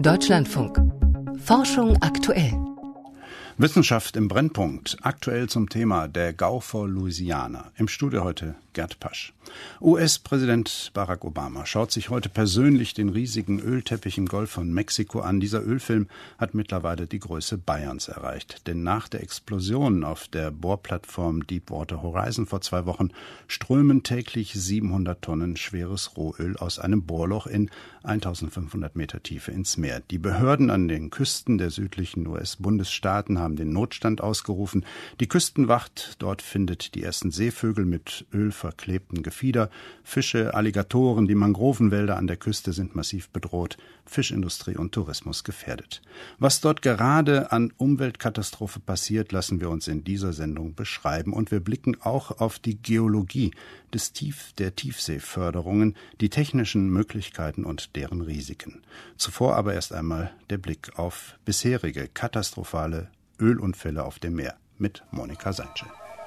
Deutschlandfunk. Forschung aktuell. Wissenschaft im Brennpunkt. Aktuell zum Thema der Gau vor Louisiana. Im Studio heute Gerd Pasch. US-Präsident Barack Obama schaut sich heute persönlich den riesigen Ölteppich im Golf von Mexiko an. Dieser Ölfilm hat mittlerweile die Größe Bayerns erreicht. Denn nach der Explosion auf der Bohrplattform Deepwater Horizon vor 2 Wochen strömen täglich 700 Tonnen schweres Rohöl aus einem Bohrloch in 1500 Meter Tiefe ins Meer. Die Behörden an den Küsten der südlichen US-Bundesstaaten haben den Notstand ausgerufen. Die Küstenwacht dort findet die ersten Seevögel mit ölverklebtem Gefieder. Fische, Alligatoren, die Mangrovenwälder an der Küste sind massiv bedroht. Fischindustrie und Tourismus gefährdet. Was dort gerade an Umweltkatastrophe passiert, lassen wir uns in dieser Sendung beschreiben. Und wir blicken auch auf die Geologie der Tiefseeförderungen, die technischen Möglichkeiten und deren Risiken. Zuvor aber erst einmal der Blick auf bisherige katastrophale Ölunfälle auf dem Meer mit Monika Seinche.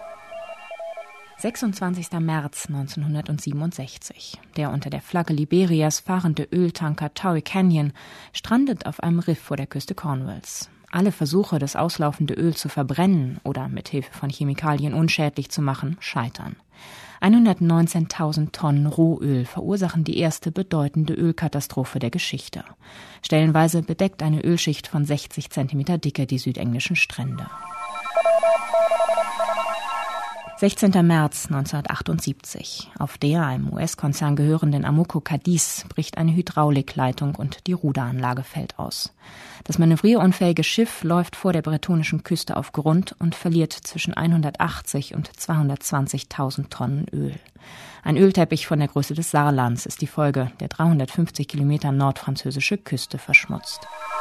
26. März 1967. Der unter der Flagge Liberias fahrende Öltanker Torrey Canyon strandet auf einem Riff vor der Küste Cornwalls. Alle Versuche, das auslaufende Öl zu verbrennen oder mit Hilfe von Chemikalien unschädlich zu machen, scheitern. 119.000 Tonnen Rohöl verursachen die erste bedeutende Ölkatastrophe der Geschichte. Stellenweise bedeckt eine Ölschicht von 60 Zentimeter Dicke die südenglischen Strände. 16. März 1978. Auf der einem US-Konzern gehörenden Amoco Cadiz bricht eine Hydraulikleitung und die Ruderanlage fällt aus. Das manövrierunfähige Schiff läuft vor der bretonischen Küste auf Grund und verliert zwischen 180 und 220.000 Tonnen Öl. Ein Ölteppich von der Größe des Saarlands ist die Folge, der 350 Kilometer nordfranzösische Küste verschmutzt.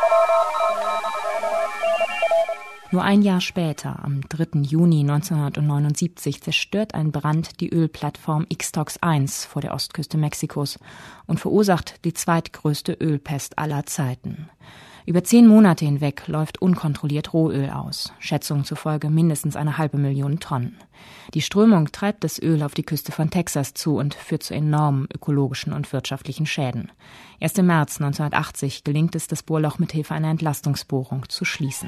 Nur ein Jahr später, am 3. Juni 1979, zerstört ein Brand die Ölplattform Ixtox 1 vor der Ostküste Mexikos und verursacht die zweitgrößte Ölpest aller Zeiten. Über 10 Monate hinweg läuft unkontrolliert Rohöl aus, Schätzungen zufolge mindestens 500.000 Tonnen. Die Strömung treibt das Öl auf die Küste von Texas zu und führt zu enormen ökologischen und wirtschaftlichen Schäden. Erst im März 1980 gelingt es, das Bohrloch mit Hilfe einer Entlastungsbohrung zu schließen.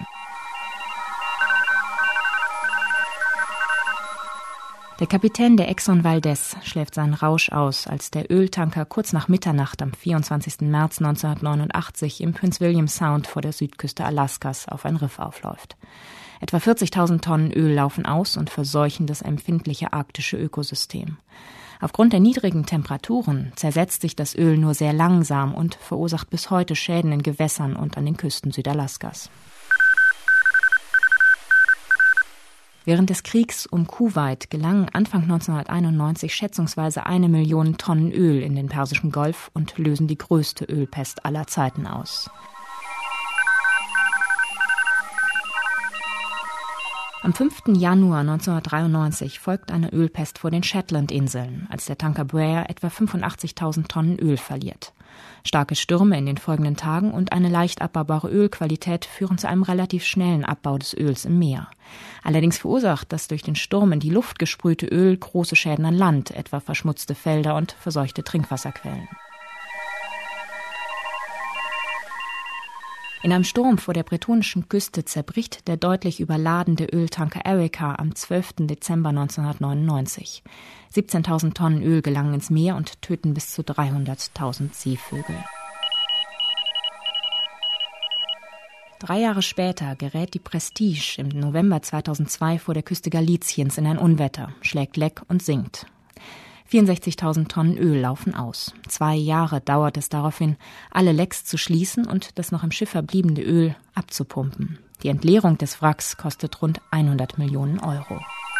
Der Kapitän der Exxon Valdez schläft seinen Rausch aus, als der Öltanker kurz nach Mitternacht am 24. März 1989 im Prince William Sound vor der Südküste Alaskas auf ein Riff aufläuft. Etwa 40.000 Tonnen Öl laufen aus und verseuchen das empfindliche arktische Ökosystem. Aufgrund der niedrigen Temperaturen zersetzt sich das Öl nur sehr langsam und verursacht bis heute Schäden in Gewässern und an den Küsten Südalaskas. Während des Kriegs um Kuwait gelangen Anfang 1991 schätzungsweise 1 Million Tonnen Öl in den Persischen Golf und lösen die größte Ölpest aller Zeiten aus. Am 5. Januar 1993 folgt eine Ölpest vor den Shetlandinseln, als der Tanker Braer etwa 85.000 Tonnen Öl verliert. Starke Stürme in den folgenden Tagen und eine leicht abbaubare Ölqualität führen zu einem relativ schnellen Abbau des Öls im Meer. Allerdings verursacht das durch den Sturm in die Luft gesprühte Öl große Schäden an Land, etwa verschmutzte Felder und verseuchte Trinkwasserquellen. In einem Sturm vor der bretonischen Küste zerbricht der deutlich überladene Öltanker Erika am 12. Dezember 1999. 17.000 Tonnen Öl gelangen ins Meer und töten bis zu 300.000 Seevögel. 3 Jahre später gerät die Prestige im November 2002 vor der Küste Galiciens in ein Unwetter, schlägt Leck und sinkt. 64.000 Tonnen Öl laufen aus. 2 Jahre dauert es daraufhin, alle Lecks zu schließen und das noch im Schiff verbliebene Öl abzupumpen. Die Entleerung des Wracks kostet rund 100 Millionen Euro.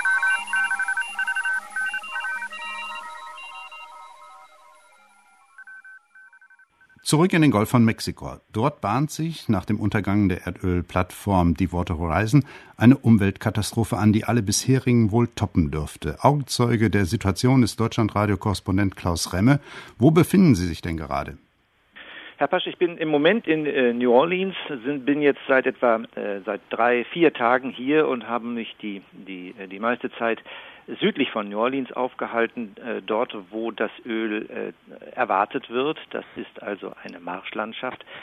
Zurück in den Golf von Mexiko. Dort bahnt sich nach dem Untergang der Erdölplattform Deepwater Horizon eine Umweltkatastrophe an, die alle bisherigen wohl toppen dürfte. Augenzeuge der Situation ist Deutschlandradio-Korrespondent Klaus Remme. Wo befinden Sie sich denn gerade? Herr Pasch, ich bin im Moment in New Orleans, bin jetzt seit 3-4 Tagen hier und habe mich die meiste Zeit südlich von New Orleans aufgehalten, dort, wo das Öl erwartet wird. Das ist also eine Marschlandschaft.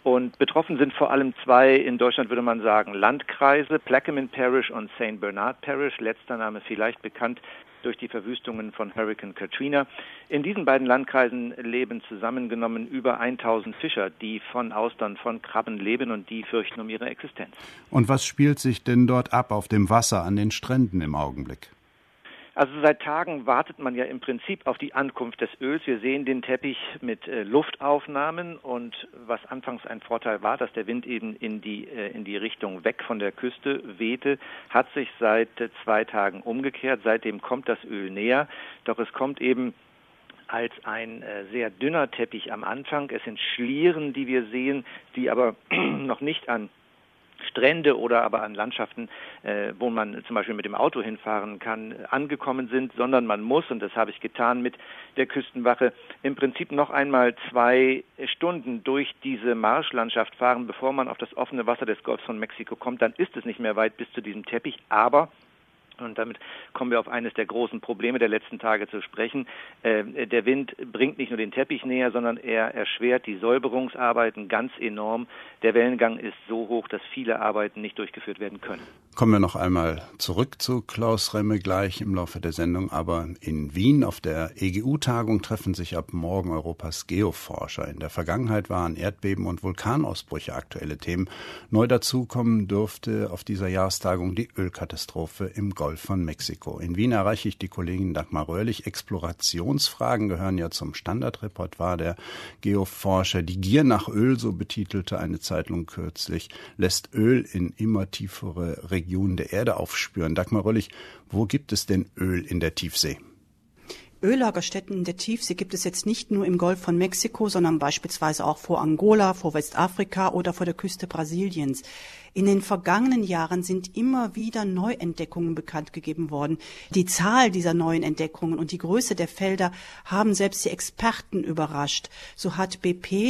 Und betroffen sind vor allem zwei, in Deutschland würde man sagen, Landkreise, Plaquemine Parish und St. Bernard Parish, letzter Name vielleicht bekannt durch die Verwüstungen von Hurricane Katrina. In diesen beiden Landkreisen leben zusammengenommen über 1000 Fischer, die von Austern, von Krabben leben und die fürchten um ihre Existenz. Und was spielt sich denn dort ab auf dem Wasser an den Stränden im Augenblick? Also seit Tagen wartet man ja im Prinzip auf die Ankunft des Öls. Wir sehen den Teppich mit Luftaufnahmen und was anfangs ein Vorteil war, dass der Wind eben in die Richtung weg von der Küste wehte, hat sich seit 2 Tagen umgekehrt. Seitdem kommt das Öl näher, doch es kommt eben als ein sehr dünner Teppich am Anfang. Es sind Schlieren, die wir sehen, die aber noch nicht an Strände oder aber an Landschaften, wo man zum Beispiel mit dem Auto hinfahren kann, angekommen sind, sondern man muss, und das habe ich getan mit der Küstenwache, im Prinzip noch einmal 2 Stunden durch diese Marschlandschaft fahren, bevor man auf das offene Wasser des Golfs von Mexiko kommt. Dann ist es nicht mehr weit bis zu diesem Teppich, aber und damit kommen wir auf eines der großen Probleme der letzten Tage zu sprechen. Der Wind bringt nicht nur den Teppich näher, sondern er erschwert die Säuberungsarbeiten ganz enorm. Der Wellengang ist so hoch, dass viele Arbeiten nicht durchgeführt werden können. Kommen wir noch einmal zurück zu Klaus Remme gleich im Laufe der Sendung. Aber in Wien auf der EGU-Tagung treffen sich ab morgen Europas Geoforscher. In der Vergangenheit waren Erdbeben und Vulkanausbrüche aktuelle Themen. Neu dazukommen dürfte auf dieser Jahrestagung die Ölkatastrophe im Golf von Mexiko. In Wien erreiche ich die Kollegin Dagmar Röhrlich. Explorationsfragen gehören ja zum Standardrepertoire der Geoforscher. Die Gier nach Öl, so betitelte eine Zeitung kürzlich, lässt Öl in immer tiefere Regionen der Erde aufspüren. Dagmar Röhrlich, wo gibt es denn Öl in der Tiefsee? Öllagerstätten in der Tiefsee gibt es jetzt nicht nur im Golf von Mexiko, sondern beispielsweise auch vor Angola, vor Westafrika oder vor der Küste Brasiliens. In den vergangenen Jahren sind immer wieder Neuentdeckungen bekannt gegeben worden. Die Zahl dieser neuen Entdeckungen und die Größe der Felder haben selbst die Experten überrascht. So hat BP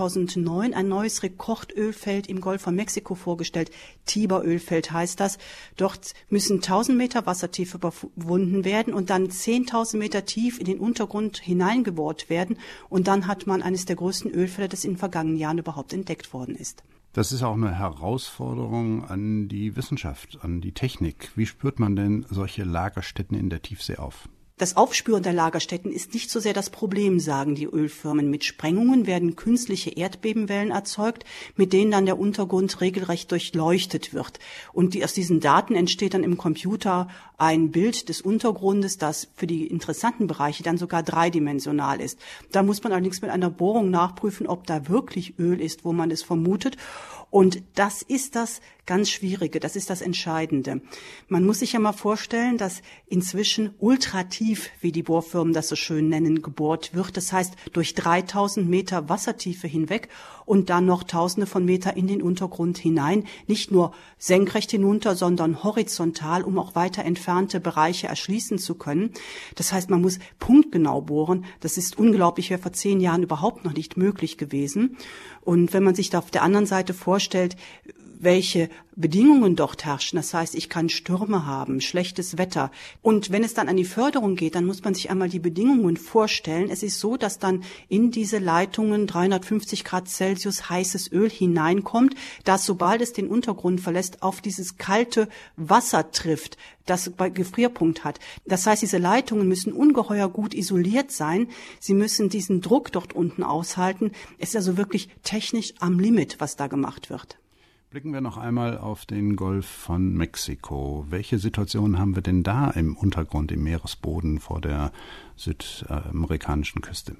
2009 ein neues Rekordölfeld im Golf von Mexiko vorgestellt. Tiber-Ölfeld heißt das. Dort müssen 1000 Meter Wassertiefe überwunden werden und dann 10.000 Meter tief in den Untergrund hineingebohrt werden. Und dann hat man eines der größten Ölfelder, das in den vergangenen Jahren überhaupt entdeckt worden ist. Das ist auch eine Herausforderung an die Wissenschaft, an die Technik. Wie spürt man denn solche Lagerstätten in der Tiefsee auf? Das Aufspüren der Lagerstätten ist nicht so sehr das Problem, sagen die Ölfirmen. Mit Sprengungen werden künstliche Erdbebenwellen erzeugt, mit denen dann der Untergrund regelrecht durchleuchtet wird. Und aus diesen Daten entsteht dann im Computer ein Bild des Untergrundes, das für die interessanten Bereiche dann sogar dreidimensional ist. Da muss man allerdings mit einer Bohrung nachprüfen, ob da wirklich Öl ist, wo man es vermutet. Und das ist das ganz Schwierige, das ist das Entscheidende. Man muss sich ja mal vorstellen, dass inzwischen ultratief, wie die Bohrfirmen das so schön nennen, gebohrt wird. Das heißt, durch 3000 Meter Wassertiefe hinweg und dann noch Tausende von Meter in den Untergrund hinein. Nicht nur senkrecht hinunter, sondern horizontal, um auch weiter entfernte Bereiche erschließen zu können. Das heißt, man muss punktgenau bohren. Das ist unglaublich, wäre vor 10 Jahren überhaupt noch nicht möglich gewesen. Und wenn man sich da auf der anderen Seite vorstellt, welche Bedingungen dort herrschen. Das heißt, ich kann Stürme haben, schlechtes Wetter. Und wenn es dann an die Förderung geht, dann muss man sich einmal die Bedingungen vorstellen. Es ist so, dass dann in diese Leitungen 350 Grad Celsius heißes Öl hineinkommt, das, sobald es den Untergrund verlässt, auf dieses kalte Wasser trifft, das bei Gefrierpunkt hat. Das heißt, diese Leitungen müssen ungeheuer gut isoliert sein. Sie müssen diesen Druck dort unten aushalten. Es ist also wirklich technisch am Limit, was da gemacht wird. Blicken wir noch einmal auf den Golf von Mexiko. Welche Situation haben wir denn da im Untergrund, im Meeresboden vor der südamerikanischen Küste?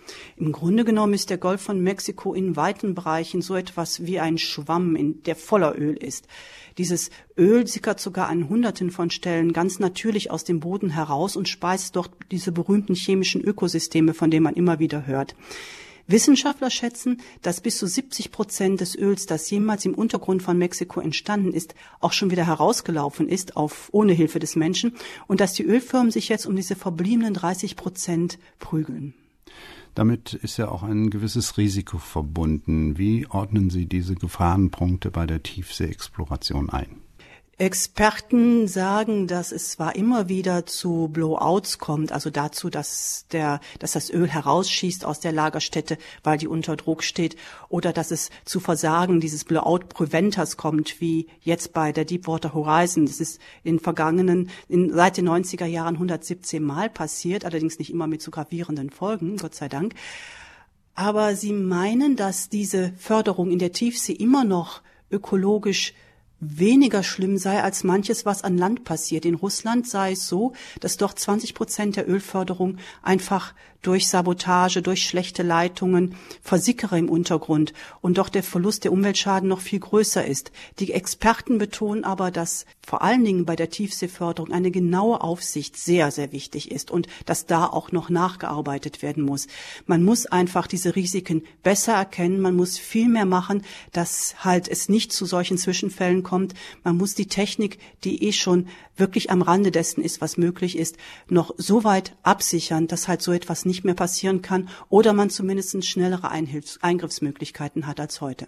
Im Grunde genommen ist der Golf von Mexiko in weiten Bereichen so etwas wie ein Schwamm, der voller Öl ist. Dieses Öl sickert sogar an Hunderten von Stellen ganz natürlich aus dem Boden heraus und speist dort diese berühmten chemischen Ökosysteme, von denen man immer wieder hört. Wissenschaftler schätzen, dass bis zu 70% des Öls, das jemals im Untergrund von Mexiko entstanden ist, auch schon wieder herausgelaufen ist, ohne Hilfe des Menschen, und dass die Ölfirmen sich jetzt um diese verbliebenen 30% prügeln. Damit ist ja auch ein gewisses Risiko verbunden. Wie ordnen Sie diese Gefahrenpunkte bei der Tiefseeexploration ein? Experten sagen, dass es zwar immer wieder zu Blowouts kommt, also dazu, dass das Öl herausschießt aus der Lagerstätte, weil die unter Druck steht, oder dass es zu Versagen dieses Blowout-Preventers kommt, wie jetzt bei der Deepwater Horizon. Das ist seit den 90er Jahren 117 Mal passiert, allerdings nicht immer mit so gravierenden Folgen, Gott sei Dank. Aber sie meinen, dass diese Förderung in der Tiefsee immer noch ökologisch weniger schlimm sei als manches, was an Land passiert. In Russland sei es so, dass dort 20% der Ölförderung einfach durch Sabotage, durch schlechte Leitungen versickere im Untergrund und doch der Verlust der Umweltschaden noch viel größer ist. Die Experten betonen aber, dass vor allen Dingen bei der Tiefseeförderung eine genaue Aufsicht sehr, sehr wichtig ist und dass da auch noch nachgearbeitet werden muss. Man muss einfach diese Risiken besser erkennen, man muss viel mehr machen, dass halt es nicht zu solchen Zwischenfällen kommt. Man muss die Technik, die schon wirklich am Rande dessen ist, was möglich ist, noch so weit absichern, dass halt so etwas nicht mehr passieren kann oder man zumindest schnellere Eingriffsmöglichkeiten hat als heute.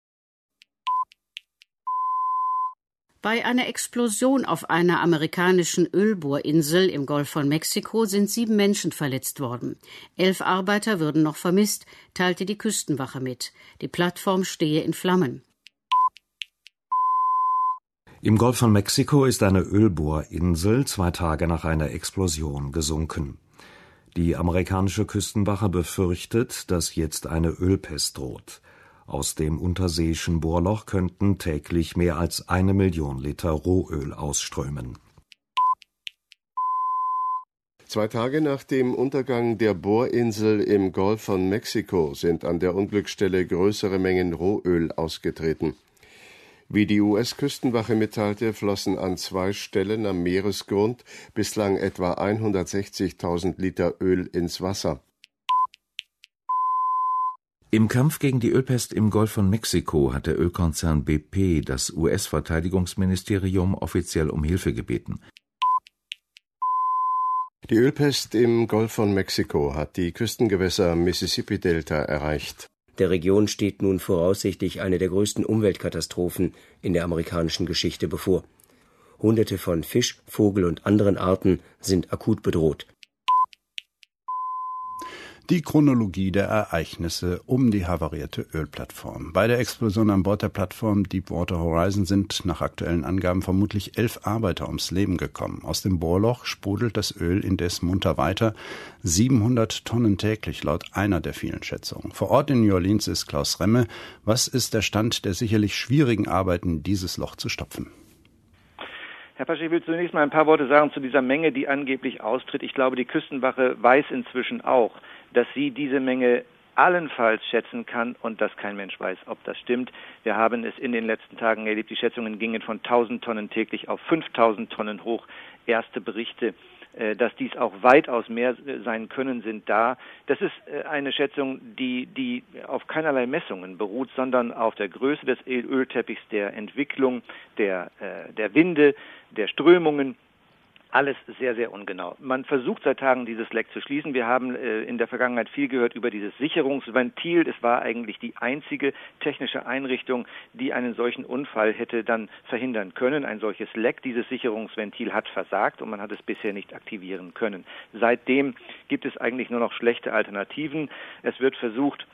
Bei einer Explosion auf einer amerikanischen Ölbohrinsel im Golf von Mexiko sind 7 Menschen verletzt worden. 11 Arbeiter würden noch vermisst, teilte die Küstenwache mit. Die Plattform stehe in Flammen. Im Golf von Mexiko ist eine Ölbohrinsel 2 Tage nach einer Explosion gesunken. Die amerikanische Küstenwache befürchtet, dass jetzt eine Ölpest droht. Aus dem unterseeischen Bohrloch könnten täglich mehr als 1 Million Liter Rohöl ausströmen. 2 Tage nach dem Untergang der Bohrinsel im Golf von Mexiko sind an der Unglücksstelle größere Mengen Rohöl ausgetreten. Wie die US-Küstenwache mitteilte, flossen an 2 Stellen am Meeresgrund bislang etwa 160.000 Liter Öl ins Wasser. Im Kampf gegen die Ölpest im Golf von Mexiko hat der Ölkonzern BP das US-Verteidigungsministerium offiziell um Hilfe gebeten. Die Ölpest im Golf von Mexiko hat die Küstengewässer Mississippi-Delta erreicht. Der Region steht nun voraussichtlich eine der größten Umweltkatastrophen in der amerikanischen Geschichte bevor. Hunderte von Fisch-, Vogel- und anderen Arten sind akut bedroht. Die Chronologie der Ereignisse um die havarierte Ölplattform. Bei der Explosion an Bord der Plattform Deepwater Horizon sind nach aktuellen Angaben vermutlich 11 Arbeiter ums Leben gekommen. Aus dem Bohrloch sprudelt das Öl indes munter weiter. 700 Tonnen täglich, laut einer der vielen Schätzungen. Vor Ort in New Orleans ist Klaus Remme. Was ist der Stand der sicherlich schwierigen Arbeiten, dieses Loch zu stopfen? Herr Pasch, ich will zunächst mal ein paar Worte sagen zu dieser Menge, die angeblich austritt. Ich glaube, die Küstenwache weiß inzwischen auch, dass sie diese Menge allenfalls schätzen kann und dass kein Mensch weiß, ob das stimmt. Wir haben es in den letzten Tagen erlebt. Die Schätzungen gingen von 1.000 Tonnen täglich auf 5.000 Tonnen hoch. Erste Berichte, dass dies auch weitaus mehr sein können, sind da. Das ist eine Schätzung, die auf keinerlei Messungen beruht, sondern auf der Größe des Ölteppichs, der Entwicklung, der Winde, der Strömungen. Alles sehr, sehr ungenau. Man versucht seit Tagen, dieses Leck zu schließen. Wir haben in der Vergangenheit viel gehört über dieses Sicherungsventil. Es war eigentlich die einzige technische Einrichtung, die einen solchen Unfall hätte dann verhindern können. Ein solches Leck, dieses Sicherungsventil hat versagt und man hat es bisher nicht aktivieren können. Seitdem gibt es eigentlich nur noch schlechte Alternativen. Es wird versucht,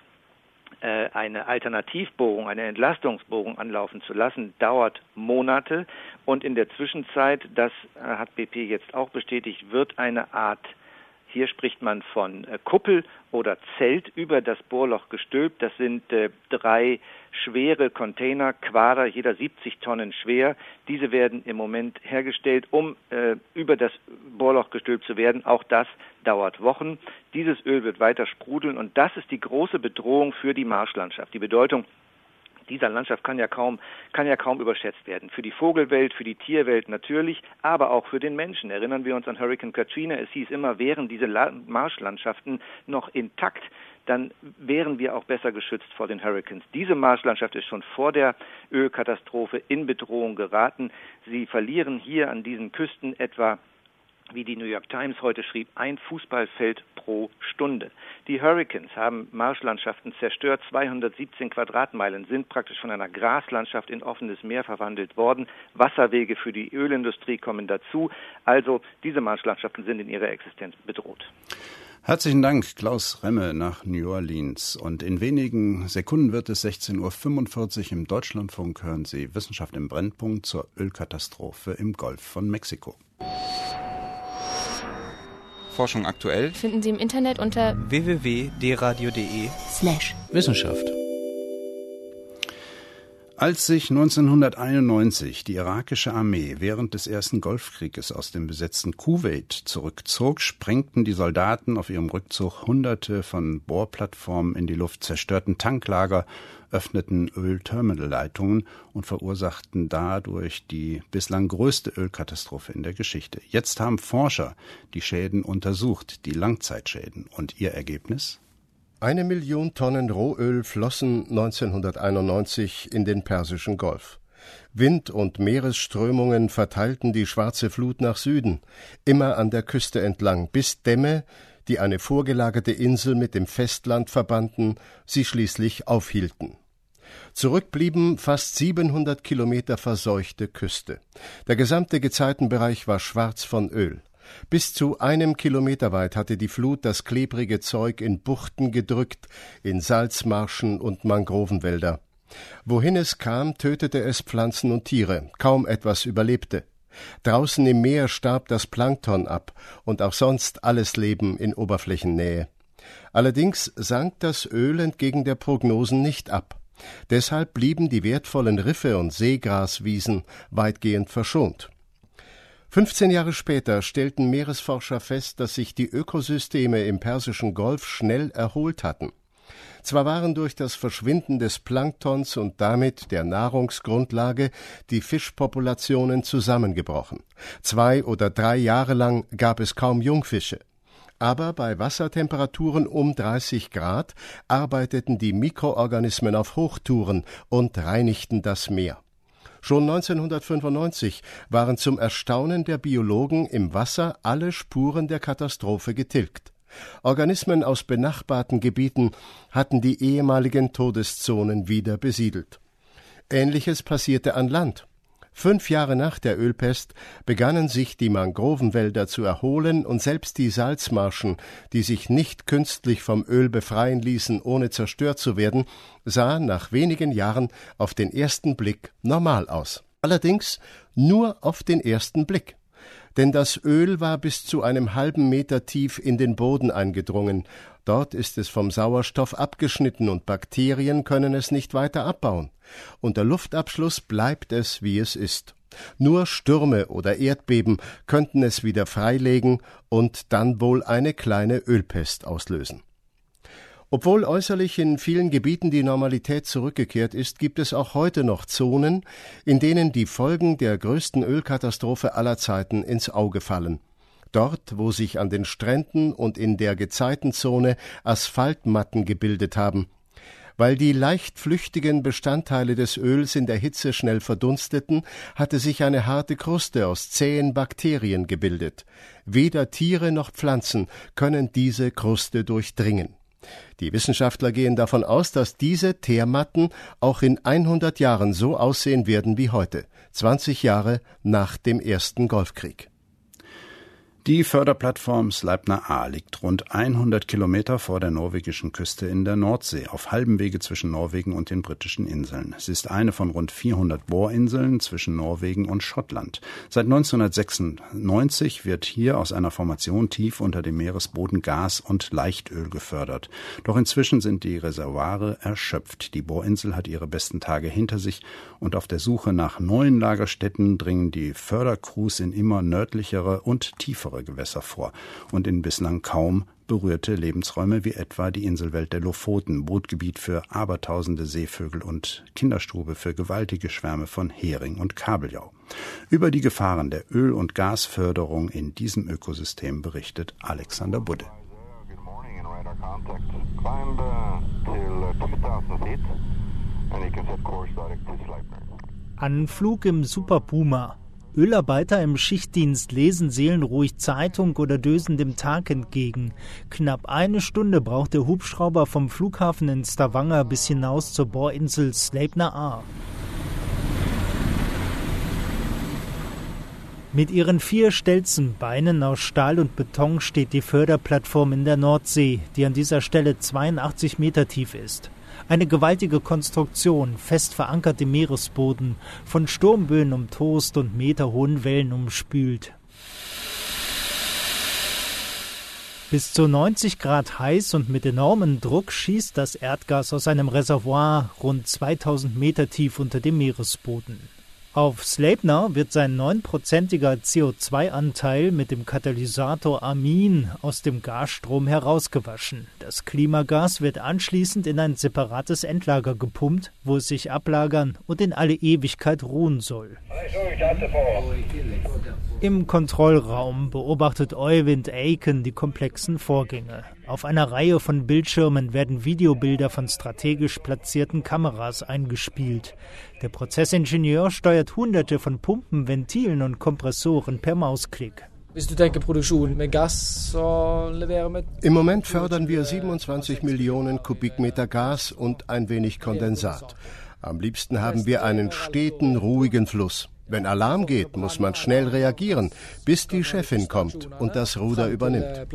eine Alternativbohrung, eine Entlastungsbohrung anlaufen zu lassen, dauert Monate und in der Zwischenzeit, das hat BP jetzt auch bestätigt, wird eine Art, hier spricht man von Kuppel oder Zelt über das Bohrloch gestülpt. Das sind 3 schwere Container, Quader, jeder 70 Tonnen schwer. Diese werden im Moment hergestellt, um über das Bohrloch gestülpt zu werden. Auch das dauert Wochen. Dieses Öl wird weiter sprudeln und das ist die große Bedrohung für die Marschlandschaft. Die Bedeutung dieser Landschaft kann ja kaum überschätzt werden. Für die Vogelwelt, für die Tierwelt natürlich, aber auch für den Menschen. Erinnern wir uns an Hurricane Katrina. Es hieß immer, wären diese Marschlandschaften noch intakt, dann wären wir auch besser geschützt vor den Hurricanes. Diese Marschlandschaft ist schon vor der Ölkatastrophe in Bedrohung geraten. Sie verlieren hier an diesen Küsten etwa wie die New York Times heute schrieb, ein Fußballfeld pro Stunde. Die Hurricanes haben Marschlandschaften zerstört, 217 Quadratmeilen sind praktisch von einer Graslandschaft in offenes Meer verwandelt worden. Wasserwege für die Ölindustrie kommen dazu. Also diese Marschlandschaften sind in ihrer Existenz bedroht. Herzlichen Dank, Klaus Remme nach New Orleans. Und in wenigen Sekunden wird es 16.45 Uhr im Deutschlandfunk. Hören Sie Wissenschaft im Brennpunkt zur Ölkatastrophe im Golf von Mexiko. Forschung aktuell finden Sie im Internet unter www.dradio.de/Wissenschaft. Als sich 1991 die irakische Armee während des ersten Golfkrieges aus dem besetzten Kuwait zurückzog, sprengten die Soldaten auf ihrem Rückzug Hunderte von Bohrplattformen in die Luft, zerstörten Tanklager, öffneten Ölterminalleitungen und verursachten dadurch die bislang größte Ölkatastrophe in der Geschichte. Jetzt haben Forscher die Schäden untersucht, die Langzeitschäden. Und ihr Ergebnis? 1 Million Tonnen Rohöl flossen 1991 in den Persischen Golf. Wind- und Meeresströmungen verteilten die schwarze Flut nach Süden, immer an der Küste entlang, bis Dämme, die eine vorgelagerte Insel mit dem Festland verbanden, sie schließlich aufhielten. Zurück blieben fast 700 Kilometer verseuchte Küste. Der gesamte Gezeitenbereich war schwarz von Öl. Bis zu 1 Kilometer weit hatte die Flut das klebrige Zeug in Buchten gedrückt, in Salzmarschen und Mangrovenwälder. Wohin es kam, tötete es Pflanzen und Tiere, kaum etwas überlebte. Draußen im Meer starb das Plankton ab und auch sonst alles Leben in Oberflächennähe. Allerdings sank das Öl entgegen der Prognosen nicht ab. Deshalb blieben die wertvollen Riffe und Seegraswiesen weitgehend verschont. 15 Jahre später stellten Meeresforscher fest, dass sich die Ökosysteme im Persischen Golf schnell erholt hatten. Zwar waren durch das Verschwinden des Planktons und damit der Nahrungsgrundlage die Fischpopulationen zusammengebrochen. 2 oder 3 Jahre lang gab es kaum Jungfische. Aber bei Wassertemperaturen um 30 Grad arbeiteten die Mikroorganismen auf Hochtouren und reinigten das Meer. Schon 1995 waren zum Erstaunen der Biologen im Wasser alle Spuren der Katastrophe getilgt. Organismen aus benachbarten Gebieten hatten die ehemaligen Todeszonen wieder besiedelt. Ähnliches passierte an Land. 5 Jahre nach der Ölpest begannen sich die Mangrovenwälder zu erholen und selbst die Salzmarschen, die sich nicht künstlich vom Öl befreien ließen, ohne zerstört zu werden, sahen nach wenigen Jahren auf den ersten Blick normal aus. Allerdings nur auf den ersten Blick. Denn das Öl war bis zu einem halben Meter tief in den Boden eingedrungen. Dort ist es vom Sauerstoff abgeschnitten und Bakterien können es nicht weiter abbauen. Unter Luftabschluss bleibt es, wie es ist. Nur Stürme oder Erdbeben könnten es wieder freilegen und dann wohl eine kleine Ölpest auslösen. Obwohl äußerlich in vielen Gebieten die Normalität zurückgekehrt ist, gibt es auch heute noch Zonen, in denen die Folgen der größten Ölkatastrophe aller Zeiten ins Auge fallen. Dort, wo sich an den Stränden und in der Gezeitenzone Asphaltmatten gebildet haben. Weil die leicht flüchtigen Bestandteile des Öls in der Hitze schnell verdunsteten, hatte sich eine harte Kruste aus zähen Bakterien gebildet. Weder Tiere noch Pflanzen können diese Kruste durchdringen. Die Wissenschaftler gehen davon aus, dass diese Teermatten auch in 100 Jahren so aussehen werden wie heute, 20 Jahre nach dem ersten Golfkrieg. Die Förderplattform Sleipner A liegt rund 100 Kilometer vor der norwegischen Küste in der Nordsee, auf halbem Wege zwischen Norwegen und den britischen Inseln. Es ist eine von rund 400 Bohrinseln zwischen Norwegen und Schottland. Seit 1996 wird hier aus einer Formation tief unter dem Meeresboden Gas und Leichtöl gefördert. Doch inzwischen sind die Reservoire erschöpft. Die Bohrinsel hat ihre besten Tage hinter sich und auf der Suche nach neuen Lagerstätten dringen die Fördercrews in immer nördlichere und tiefere Gewässer vor und in bislang kaum berührte Lebensräume wie etwa die Inselwelt der Lofoten, Brutgebiet für abertausende Seevögel und Kinderstube für gewaltige Schwärme von Hering und Kabeljau. Über die Gefahren der Öl- und Gasförderung in diesem Ökosystem berichtet Alexander Budde. Anflug im Super Puma. Ölarbeiter im Schichtdienst lesen seelenruhig Zeitung oder dösen dem Tag entgegen. Knapp 1 Stunde braucht der Hubschrauber vom Flughafen in Stavanger bis hinaus zur Bohrinsel Sleipner A. Mit ihren 4 Stelzenbeinen aus Stahl und Beton steht die Förderplattform in der Nordsee, die an dieser Stelle 82 Meter tief ist. Eine gewaltige Konstruktion, fest verankert im Meeresboden, von Sturmböen umtost und meterhohen Wellen umspült. Bis zu 90 Grad heiß und mit enormem Druck schießt das Erdgas aus einem Reservoir rund 2000 Meter tief unter dem Meeresboden. Auf Sleipner wird sein 9%iger CO2-Anteil mit dem Katalysator Amin aus dem Gasstrom herausgewaschen. Das Klimagas wird anschließend in ein separates Endlager gepumpt, wo es sich ablagern und in alle Ewigkeit ruhen soll. Im Kontrollraum beobachtet Øyvind Eiken die komplexen Vorgänge. Auf einer Reihe von Bildschirmen werden Videobilder von strategisch platzierten Kameras eingespielt. Der Prozessingenieur steuert Hunderte von Pumpen, Ventilen und Kompressoren per Mausklick. Im Moment fördern wir 27 Millionen Kubikmeter Gas und ein wenig Kondensat. Am liebsten haben wir einen steten, ruhigen Fluss. Wenn Alarm geht, muss man schnell reagieren, bis die Chefin kommt und das Ruder übernimmt.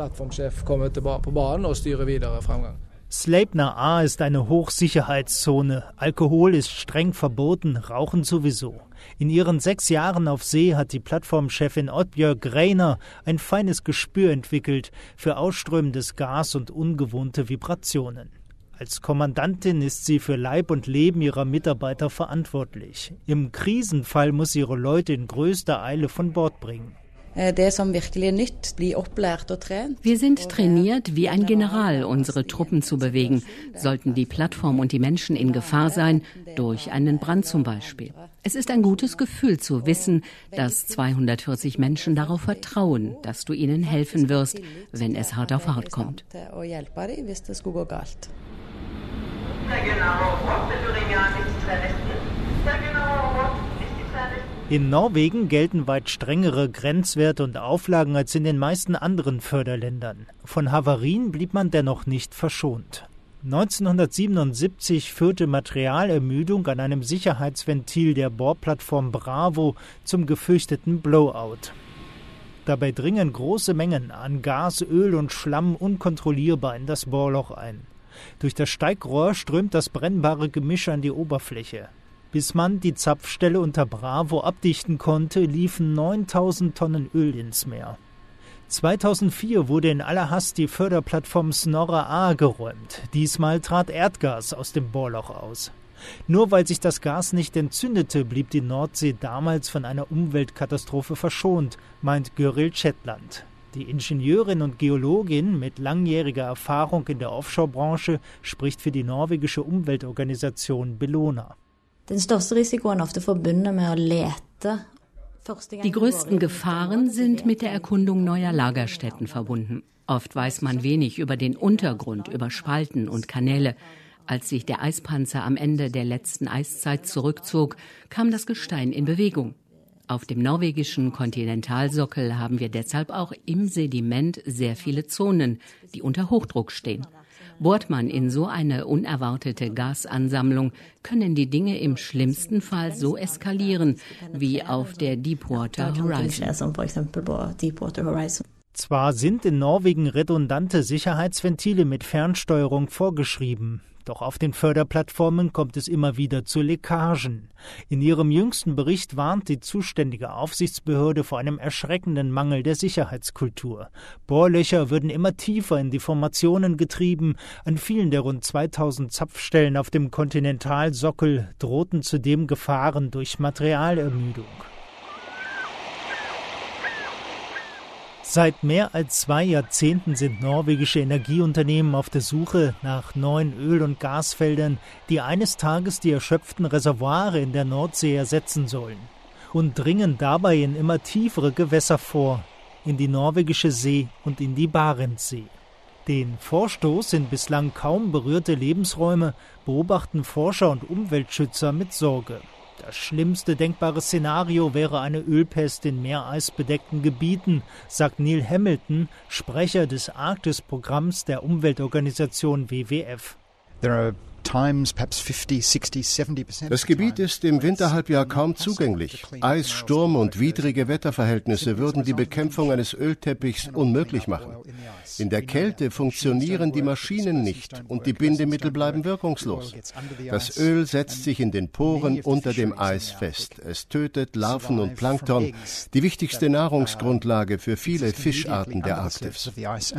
Sleipner A ist eine Hochsicherheitszone. Alkohol ist streng verboten, Rauchen sowieso. In ihren 6 Jahren auf See hat die Plattformchefin Oddbjörg Reiner ein feines Gespür entwickelt für ausströmendes Gas und ungewohnte Vibrationen. Als Kommandantin ist sie für Leib und Leben ihrer Mitarbeiter verantwortlich. Im Krisenfall muss sie ihre Leute in größter Eile von Bord bringen. Wir sind trainiert, wie ein General unsere Truppen zu bewegen, sollten die Plattform und die Menschen in Gefahr sein, durch einen Brand zum Beispiel. Es ist ein gutes Gefühl zu wissen, dass 240 Menschen darauf vertrauen, dass du ihnen helfen wirst, wenn es hart auf hart kommt. In Norwegen gelten weit strengere Grenzwerte und Auflagen als in den meisten anderen Förderländern. Von Havarien blieb man dennoch nicht verschont. 1977 führte Materialermüdung an einem Sicherheitsventil der Bohrplattform Bravo zum gefürchteten Blowout. Dabei dringen große Mengen an Gas, Öl und Schlamm unkontrollierbar in das Bohrloch ein. Durch das Steigrohr strömt das brennbare Gemisch an die Oberfläche. Bis man die Zapfstelle unter Bravo abdichten konnte, liefen 9000 Tonnen Öl ins Meer. 2004 wurde in aller Hast die Förderplattform Snorre A geräumt. Diesmal trat Erdgas aus dem Bohrloch aus. Nur weil sich das Gas nicht entzündete, blieb die Nordsee damals von einer Umweltkatastrophe verschont, meint Gøril Chetland. Die Ingenieurin und Geologin mit langjähriger Erfahrung in der Offshore-Branche spricht für die norwegische Umweltorganisation Bellona. Die größten Gefahren sind mit der Erkundung neuer Lagerstätten verbunden. Oft weiß man wenig über den Untergrund, über Spalten und Kanäle. Als sich der Eispanzer am Ende der letzten Eiszeit zurückzog, kam das Gestein in Bewegung. Auf dem norwegischen Kontinentalsockel haben wir deshalb auch im Sediment sehr viele Zonen, die unter Hochdruck stehen. Bohrt man in so eine unerwartete Gasansammlung, können die Dinge im schlimmsten Fall so eskalieren wie auf der Deepwater Horizon. Zwar sind in Norwegen redundante Sicherheitsventile mit Fernsteuerung vorgeschrieben, doch auf den Förderplattformen kommt es immer wieder zu Leckagen. In ihrem jüngsten Bericht warnt die zuständige Aufsichtsbehörde vor einem erschreckenden Mangel der Sicherheitskultur. Bohrlöcher würden immer tiefer in die Formationen getrieben. An vielen der rund 2000 Zapfstellen auf dem Kontinentalsockel drohten zudem Gefahren durch Materialermüdung. Seit mehr als 2 Jahrzehnten sind norwegische Energieunternehmen auf der Suche nach neuen Öl- und Gasfeldern, die eines Tages die erschöpften Reservoire in der Nordsee ersetzen sollen, und dringen dabei in immer tiefere Gewässer vor, in die norwegische See und in die Barentssee. Den Vorstoß in bislang kaum berührte Lebensräume beobachten Forscher und Umweltschützer mit Sorge. Das schlimmste denkbare Szenario wäre eine Ölpest in meereisbedeckten Gebieten, sagt Neil Hamilton, Sprecher des Arktis-Programms der Umweltorganisation WWF. Das Gebiet ist im Winterhalbjahr kaum zugänglich. Eis, Sturm und widrige Wetterverhältnisse würden die Bekämpfung eines Ölteppichs unmöglich machen. In der Kälte funktionieren die Maschinen nicht und die Bindemittel bleiben wirkungslos. Das Öl setzt sich in den Poren unter dem Eis fest. Es tötet Larven und Plankton, die wichtigste Nahrungsgrundlage für viele Fischarten der Arktis.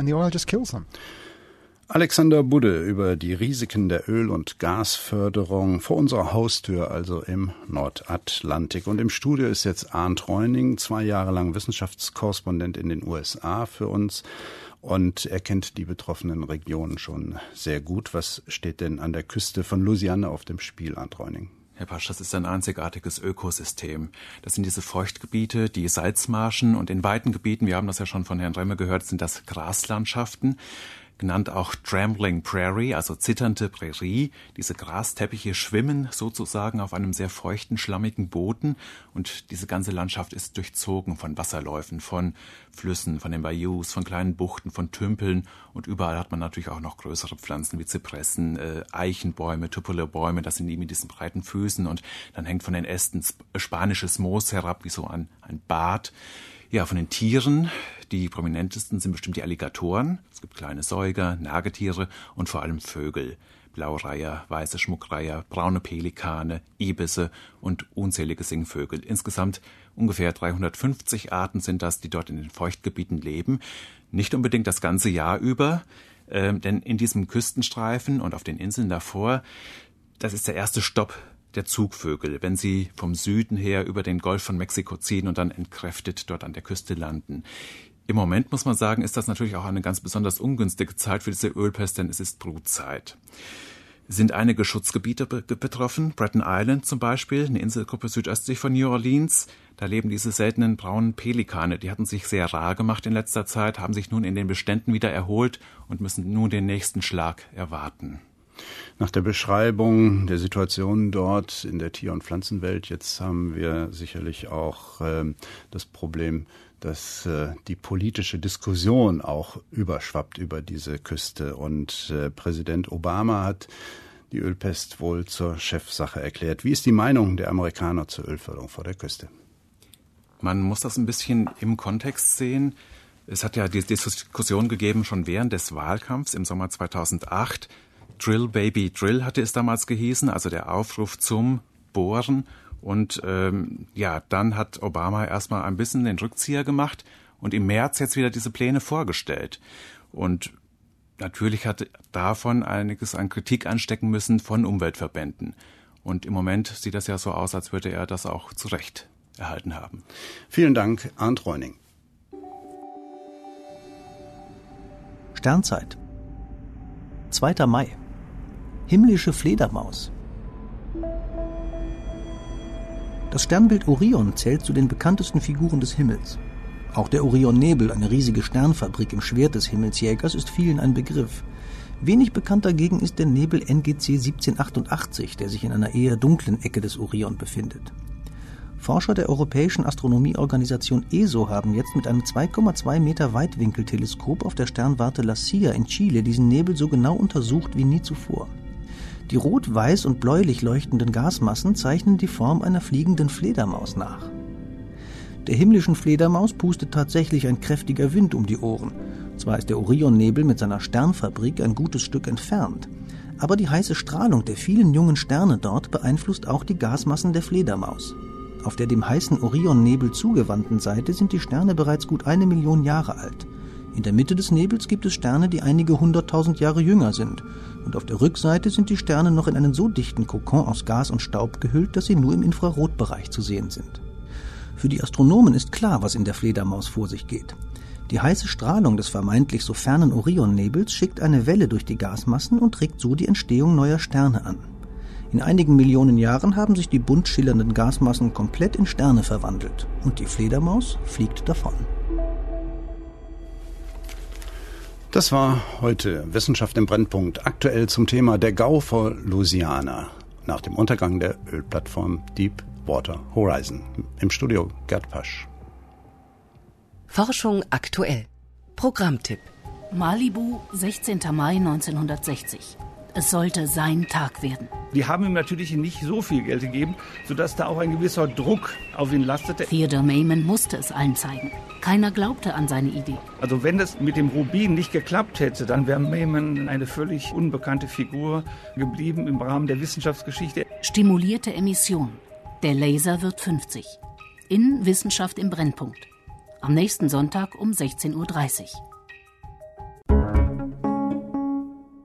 Alexander Budde über die Risiken der Öl- und Gasförderung vor unserer Haustür, also im Nordatlantik. Und im Studio ist jetzt Arndt Reuning, 2 Jahre lang Wissenschaftskorrespondent in den USA für uns. Und er kennt die betroffenen Regionen schon sehr gut. Was steht denn an der Küste von Louisiana auf dem Spiel, Arndt Reuning? Herr Pasch, das ist ein einzigartiges Ökosystem. Das sind diese Feuchtgebiete, die Salzmarschen und in weiten Gebieten, wir haben das ja schon von Herrn Remme gehört, sind das Graslandschaften. Genannt auch Trembling Prairie, also zitternde Prärie. Diese Grasteppiche schwimmen sozusagen auf einem sehr feuchten, schlammigen Boden und diese ganze Landschaft ist durchzogen von Wasserläufen, von Flüssen, von den Bayous, von kleinen Buchten, von Tümpeln und überall hat man natürlich auch noch größere Pflanzen wie Zypressen, Eichenbäume, Tupelo-Bäume, das sind die mit diesen breiten Füßen und dann hängt von den Ästen spanisches Moos herab, wie so ein Bad. Ja, von den Tieren, die prominentesten sind bestimmt die Alligatoren. Es gibt kleine Säuger, Nagetiere und vor allem Vögel. Blaureiher, weiße Schmuckreiher, braune Pelikane, Ibisse und unzählige Singvögel. Insgesamt ungefähr 350 Arten sind das, die dort in den Feuchtgebieten leben. Nicht unbedingt das ganze Jahr über, denn in diesem Küstenstreifen und auf den Inseln davor, das ist der erste Stopp der Zugvögel, wenn sie vom Süden her über den Golf von Mexiko ziehen und dann entkräftet dort an der Küste landen. Im Moment, muss man sagen, ist das natürlich auch eine ganz besonders ungünstige Zeit für diese Ölpest, denn es ist Brutzeit. Es sind einige Schutzgebiete betroffen, Breton Island zum Beispiel, eine Inselgruppe südöstlich von New Orleans. Da leben diese seltenen braunen Pelikane, die hatten sich sehr rar gemacht in letzter Zeit, haben sich nun in den Beständen wieder erholt und müssen nun den nächsten Schlag erwarten. Nach der Beschreibung der Situation dort in der Tier- und Pflanzenwelt, jetzt haben wir sicherlich auch das Problem, dass die politische Diskussion auch überschwappt über diese Küste. Und Präsident Obama hat die Ölpest wohl zur Chefsache erklärt. Wie ist die Meinung der Amerikaner zur Ölförderung vor der Küste? Man muss das ein bisschen im Kontext sehen. Es hat ja die Diskussion gegeben schon während des Wahlkampfs im Sommer 2008. Drill Baby Drill hatte es damals gehießen, also der Aufruf zum Bohren. Und dann hat Obama erstmal ein bisschen den Rückzieher gemacht und im März jetzt wieder diese Pläne vorgestellt. Und natürlich hat davon einiges an Kritik anstecken müssen von Umweltverbänden. Und im Moment sieht das ja so aus, als würde er das auch zu Recht erhalten haben. Vielen Dank, Arndt Reuning. Sternzeit. 2. Mai. Himmlische Fledermaus. Das Sternbild Orion zählt zu den bekanntesten Figuren des Himmels. Auch der Orionnebel, eine riesige Sternfabrik im Schwert des Himmelsjägers, ist vielen ein Begriff. Wenig bekannt dagegen ist der Nebel NGC 1788, der sich in einer eher dunklen Ecke des Orion befindet. Forscher der Europäischen Astronomieorganisation ESO haben jetzt mit einem 2,2 Meter Weitwinkelteleskop auf der Sternwarte La Silla in Chile diesen Nebel so genau untersucht wie nie zuvor. Die rot, weiß und bläulich leuchtenden Gasmassen zeichnen die Form einer fliegenden Fledermaus nach. Der himmlischen Fledermaus pustet tatsächlich ein kräftiger Wind um die Ohren. Zwar ist der Orionnebel mit seiner Sternfabrik ein gutes Stück entfernt, aber die heiße Strahlung der vielen jungen Sterne dort beeinflusst auch die Gasmassen der Fledermaus. Auf der dem heißen Orionnebel zugewandten Seite sind die Sterne bereits gut 1 Million Jahre alt. In der Mitte des Nebels gibt es Sterne, die einige 100.000 Jahre jünger sind. Und auf der Rückseite sind die Sterne noch in einen so dichten Kokon aus Gas und Staub gehüllt, dass sie nur im Infrarotbereich zu sehen sind. Für die Astronomen ist klar, was in der Fledermaus vor sich geht. Die heiße Strahlung des vermeintlich so fernen Orionnebels schickt eine Welle durch die Gasmassen und regt so die Entstehung neuer Sterne an. In einigen Millionen Jahren haben sich die bunt schillernden Gasmassen komplett in Sterne verwandelt. Und die Fledermaus fliegt davon. Das war heute Wissenschaft im Brennpunkt, aktuell zum Thema der Gau vor Louisiana nach dem Untergang der Ölplattform Deep Deepwater Horizon. Im Studio Gerd Pasch. Forschung aktuell. Programmtipp. Malibu, 16. Mai 1960. Es sollte sein Tag werden. Die haben ihm natürlich nicht so viel Geld gegeben, sodass da auch ein gewisser Druck auf ihn lastete. Theodore Maiman musste es allen zeigen. Keiner glaubte an seine Idee. Also wenn das mit dem Rubin nicht geklappt hätte, dann wäre Maiman eine völlig unbekannte Figur geblieben im Rahmen der Wissenschaftsgeschichte. Stimulierte Emission. Der Laser wird 50. In Wissenschaft im Brennpunkt. Am nächsten Sonntag um 16:30 Uhr.